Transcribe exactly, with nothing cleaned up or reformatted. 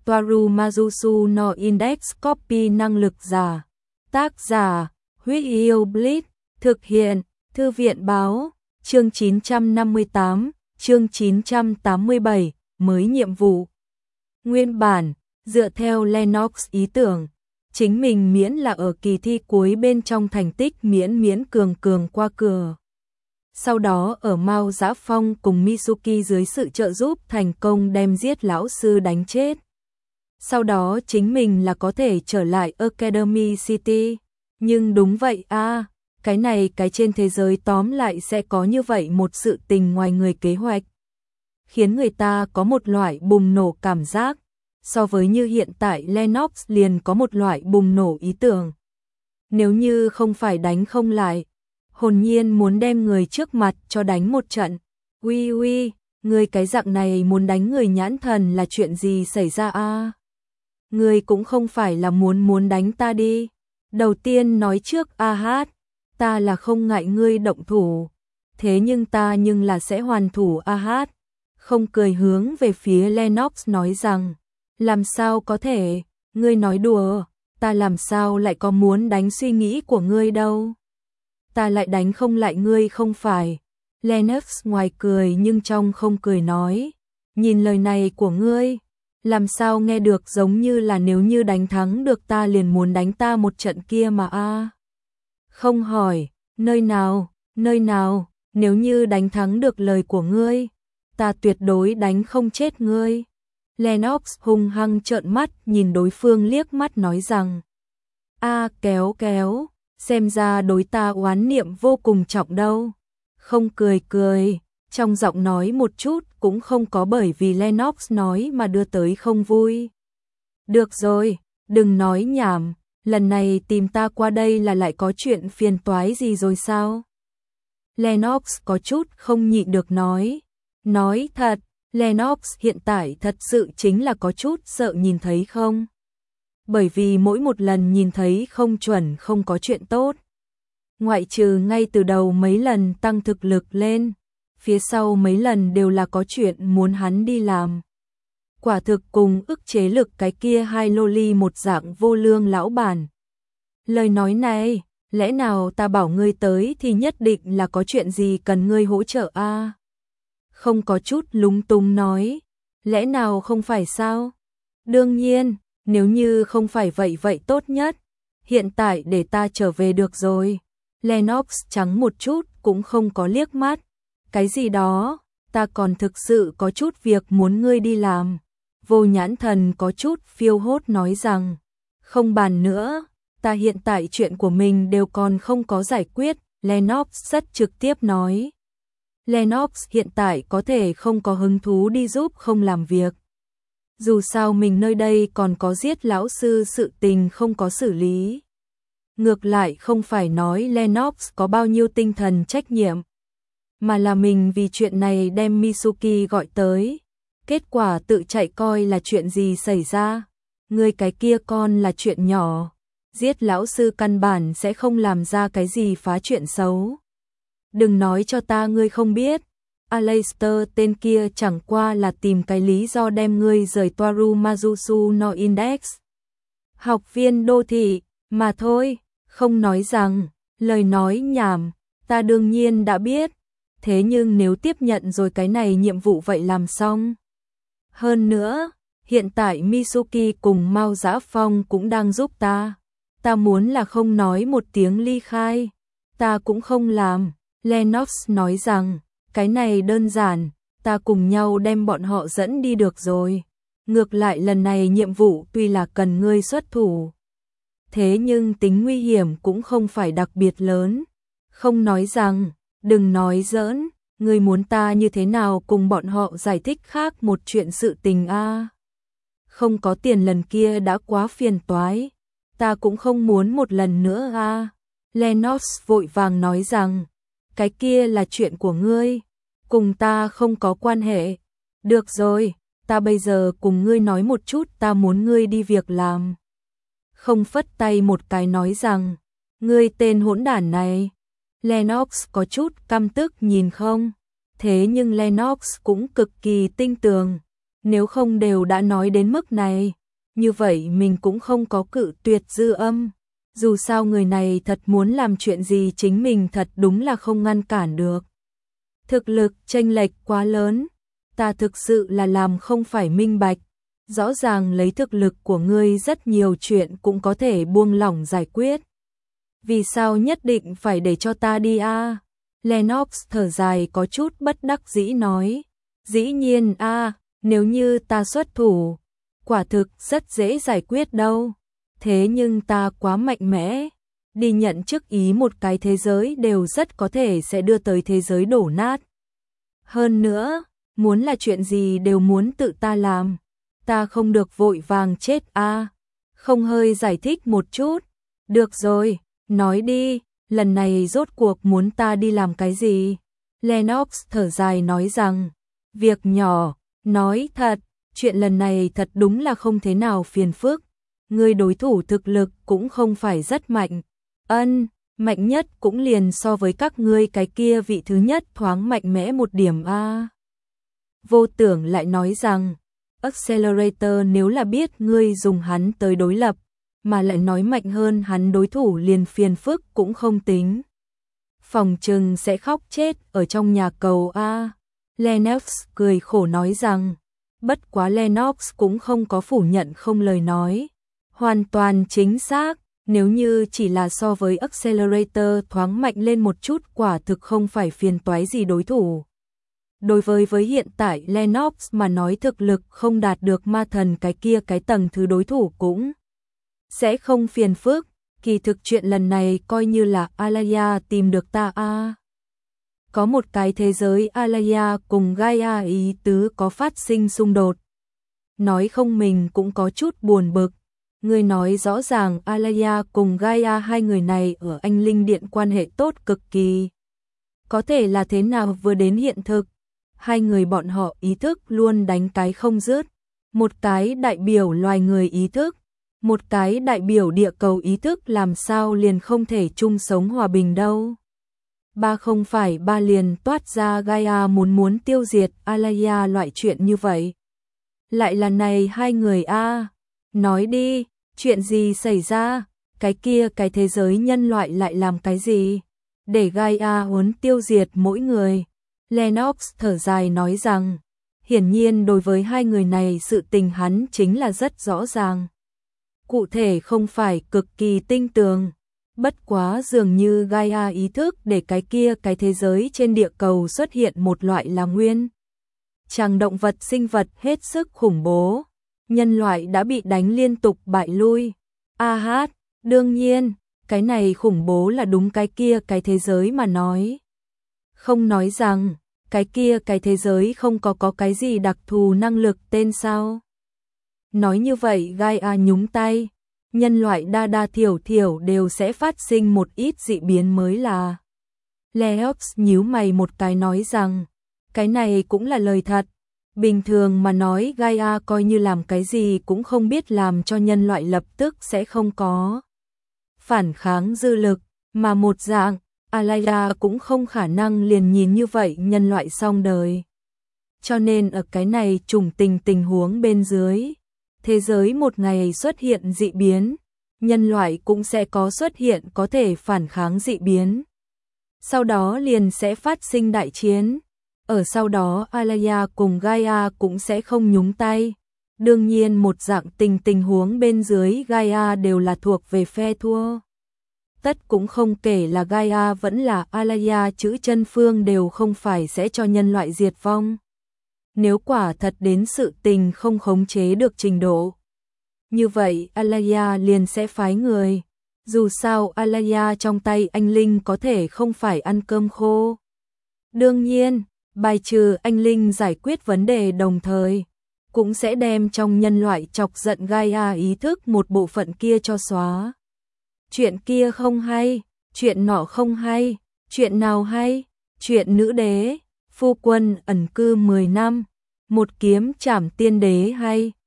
Toaru Mazusu no Index Copy năng lực giả. Tác giả, Huyết Yêu Blitz, thực hiện, Thư viện báo, chương chín trăm năm mươi tám, chương chín trăm tám mươi bảy, mới nhiệm vụ. Nguyên bản, dựa theo Lennox ý tưởng, chính mình miễn là ở kỳ thi cuối bên trong thành tích miễn miễn cường cường qua cửa. Sau đó ở Mao Dã Phong cùng Mitsuki dưới sự trợ giúp thành công đem giết lão sư đánh chết. Sau đó chính mình là có thể trở lại Academy City. Nhưng đúng vậy a, à, cái này cái trên thế giới tóm lại sẽ có như vậy một sự tình ngoài người kế hoạch. Khiến người ta có một loại bùng nổ cảm giác. So với như hiện tại Lennox liền có một loại bùng nổ ý tưởng. Nếu như không phải đánh không lại, hồn nhiên muốn đem người trước mặt cho đánh một trận. Uy uy, người cái dạng này muốn đánh người nhãn thần là chuyện gì xảy ra a? À? Người cũng không phải là muốn muốn đánh ta đi. Đầu tiên nói trước a hát, ta là không ngại ngươi động thủ. Thế nhưng ta nhưng là sẽ hoàn thủ a hát. Không cười hướng về phía Lennox nói rằng, làm sao có thể, ngươi nói đùa, ta làm sao lại có muốn đánh suy nghĩ của ngươi đâu. Ta lại đánh không lại ngươi không phải. Lennox ngoài cười nhưng trong không cười nói, nhìn lời này của ngươi, làm sao nghe được giống như là nếu như đánh thắng được ta liền muốn đánh ta một trận kia mà a. À. Không hỏi, nơi nào, nơi nào, nếu như đánh thắng được lời của ngươi, ta tuyệt đối đánh không chết ngươi. Lennox hung hăng trợn mắt nhìn đối phương liếc mắt nói rằng, a à, kéo kéo, xem ra đối ta oán niệm vô cùng trọng đâu. Không cười cười, trong giọng nói một chút cũng không có bởi vì Lennox nói mà đưa tới không vui. Được rồi, đừng nói nhảm, lần này tìm ta qua đây là lại có chuyện phiền toái gì rồi sao? Lennox có chút không nhịn được nói. Nói thật, Lennox hiện tại thật sự chính là có chút sợ nhìn thấy không? Bởi vì mỗi một lần nhìn thấy không chuẩn không có chuyện tốt. Ngoại trừ ngay từ đầu mấy lần tăng thực lực lên, phía sau mấy lần đều là có chuyện muốn hắn đi làm. Quả thực cùng ức chế lực cái kia hai loli một dạng vô lương lão bản. Lời nói này, lẽ nào ta bảo ngươi tới thì nhất định là có chuyện gì cần ngươi hỗ trợ a? À? Không có chút lúng túng nói, lẽ nào không phải sao? Đương nhiên, nếu như không phải vậy vậy tốt nhất, hiện tại để ta trở về được rồi. Lennox trắng một chút cũng không có liếc mắt. Cái gì đó, ta còn thực sự có chút việc muốn ngươi đi làm. Vô Nhãn Thần có chút phiêu hốt nói rằng, không bàn nữa, ta hiện tại chuyện của mình đều còn không có giải quyết. Lennox rất trực tiếp nói. Lennox hiện tại có thể không có hứng thú đi giúp không làm việc. Dù sao mình nơi đây còn có giết lão sư sự tình không có xử lý. Ngược lại không phải nói Lennox có bao nhiêu tinh thần trách nhiệm, mà là mình vì chuyện này đem Mitsuki gọi tới. Kết quả tự chạy coi là chuyện gì xảy ra. Người cái kia con là chuyện nhỏ. Giết lão sư căn bản sẽ không làm ra cái gì phá chuyện xấu. Đừng nói cho ta ngươi không biết. Aleister tên kia chẳng qua là tìm cái lý do đem ngươi rời Toaru Mazusu no Index. Học viên đô thị, mà thôi, không nói rằng, lời nói nhảm, ta đương nhiên đã biết. Thế nhưng nếu tiếp nhận rồi cái này nhiệm vụ vậy làm xong. Hơn nữa, hiện tại Mitsuki cùng Mao Dã Phong cũng đang giúp ta. Ta muốn là không nói một tiếng ly khai, ta cũng không làm. Lennox nói rằng, cái này đơn giản, ta cùng nhau đem bọn họ dẫn đi được rồi. Ngược lại lần này nhiệm vụ tuy là cần ngươi xuất thủ, thế nhưng tính nguy hiểm cũng không phải đặc biệt lớn. Không nói rằng, đừng nói giỡn, ngươi muốn ta như thế nào cùng bọn họ giải thích khác một chuyện sự tình a? À? Không có tiền lần kia đã quá phiền toái, ta cũng không muốn một lần nữa a. À? Lennox vội vàng nói rằng, cái kia là chuyện của ngươi, cùng ta không có quan hệ. Được rồi, ta bây giờ cùng ngươi nói một chút ta muốn ngươi đi việc làm. Không phất tay một cái nói rằng, ngươi tên hỗn đản này. Lennox có chút căm tức nhìn không, thế nhưng Lennox cũng cực kỳ tinh tường. Nếu không đều đã nói đến mức này, như vậy mình cũng không có cự tuyệt dư âm. Dù sao người này thật muốn làm chuyện gì chính mình thật đúng là không ngăn cản được. Thực lực chênh lệch quá lớn, ta thực sự là làm không phải minh bạch. Rõ ràng lấy thực lực của ngươi rất nhiều chuyện cũng có thể buông lỏng giải quyết. Vì sao nhất định phải để cho ta đi a? À? Lennox thở dài có chút bất đắc dĩ nói. Dĩ nhiên a, à, nếu như ta xuất thủ, quả thực rất dễ giải quyết đâu. Thế nhưng ta quá mạnh mẽ, đi nhận chức ý một cái thế giới đều rất có thể sẽ đưa tới thế giới đổ nát. Hơn nữa, muốn là chuyện gì đều muốn tự ta làm, ta không được vội vàng chết a. À. Không hơi giải thích một chút, được rồi, nói đi, lần này rốt cuộc muốn ta đi làm cái gì? Lennox thở dài nói rằng, việc nhỏ, nói thật, chuyện lần này thật đúng là không thế nào phiền phức. Người đối thủ thực lực cũng không phải rất mạnh. Ân, mạnh nhất cũng liền so với các ngươi cái kia vị thứ nhất thoáng mạnh mẽ một điểm a. Vô Tưởng lại nói rằng, Accelerator nếu là biết ngươi dùng hắn tới đối lập, mà lại nói mạnh hơn hắn đối thủ liền phiền phức cũng không tính. Phòng trừng sẽ khóc chết ở trong nhà cầu a. Lennox cười khổ nói rằng, bất quá Lennox cũng không có phủ nhận không lời nói. Hoàn toàn chính xác, nếu như chỉ là so với Accelerator thoáng mạnh lên một chút quả thực không phải phiền toái gì đối thủ. Đối với với hiện tại Lennox mà nói thực lực không đạt được ma thần cái kia cái tầng thứ đối thủ cũng sẽ không phiền phức, kỳ thực chuyện lần này coi như là Alaya tìm được ta a. À. Có một cái thế giới Alaya cùng Gaia ý tứ có phát sinh xung đột. Nói không mình cũng có chút buồn bực. Người nói rõ ràng Alaya cùng Gaia hai người này ở Anh Linh Điện quan hệ tốt cực kỳ. Có thể là thế nào vừa đến hiện thực, hai người bọn họ ý thức luôn đánh cái không dứt. Một cái đại biểu loài người ý thức, một cái đại biểu địa cầu ý thức làm sao liền không thể chung sống hòa bình đâu. Ba không phải ba liền toát ra Gaia muốn muốn tiêu diệt Alaya loại chuyện như vậy. Lại là này hai người a, à. Nói đi, chuyện gì xảy ra, cái kia cái thế giới nhân loại lại làm cái gì, để Gaia muốn tiêu diệt mỗi người. Lennox thở dài nói rằng, hiển nhiên đối với hai người này sự tình hắn chính là rất rõ ràng. Cụ thể không phải cực kỳ tinh tường, bất quá dường như Gaia ý thức để cái kia cái thế giới trên địa cầu xuất hiện một loại là nguyên tràng động vật sinh vật hết sức khủng bố. Nhân loại đã bị đánh liên tục bại lui. A hát, đương nhiên, cái này khủng bố là đúng cái kia cái thế giới mà nói. Không nói rằng, cái kia cái thế giới không có có cái gì đặc thù năng lực tên sao. Nói như vậy Gaia nhúng tay, nhân loại đa đa thiểu thiểu đều sẽ phát sinh một ít dị biến mới là. Leox nhíu mày một cái nói rằng, cái này cũng là lời thật. Bình thường mà nói Gaia coi như làm cái gì cũng không biết làm cho nhân loại lập tức sẽ không có phản kháng dư lực, mà một dạng, Alaya cũng không khả năng liền nhìn như vậy nhân loại xong đời. Cho nên ở cái này trùng tình tình huống bên dưới, thế giới một ngày xuất hiện dị biến, nhân loại cũng sẽ có xuất hiện có thể phản kháng dị biến. Sau đó liền sẽ phát sinh đại chiến. Ở sau đó Alaya cùng Gaia cũng sẽ không nhúng tay. Đương nhiên một dạng tình tình huống bên dưới Gaia đều là thuộc về phe thua. Tất cũng không kể là Gaia vẫn là Alaya chữ chân phương đều không phải sẽ cho nhân loại diệt vong. Nếu quả thật đến sự tình không khống chế được trình độ, như vậy Alaya liền sẽ phái người. Dù sao Alaya trong tay anh Linh có thể không phải ăn cơm khô. Đương nhiên, bài trừ anh Linh giải quyết vấn đề đồng thời, cũng sẽ đem trong nhân loại chọc giận Gaia ý thức một bộ phận kia cho xóa. Chuyện kia không hay, chuyện nọ không hay, chuyện nào hay, chuyện nữ đế, phu quân ẩn cư mười năm, một kiếm trảm tiên đế hay.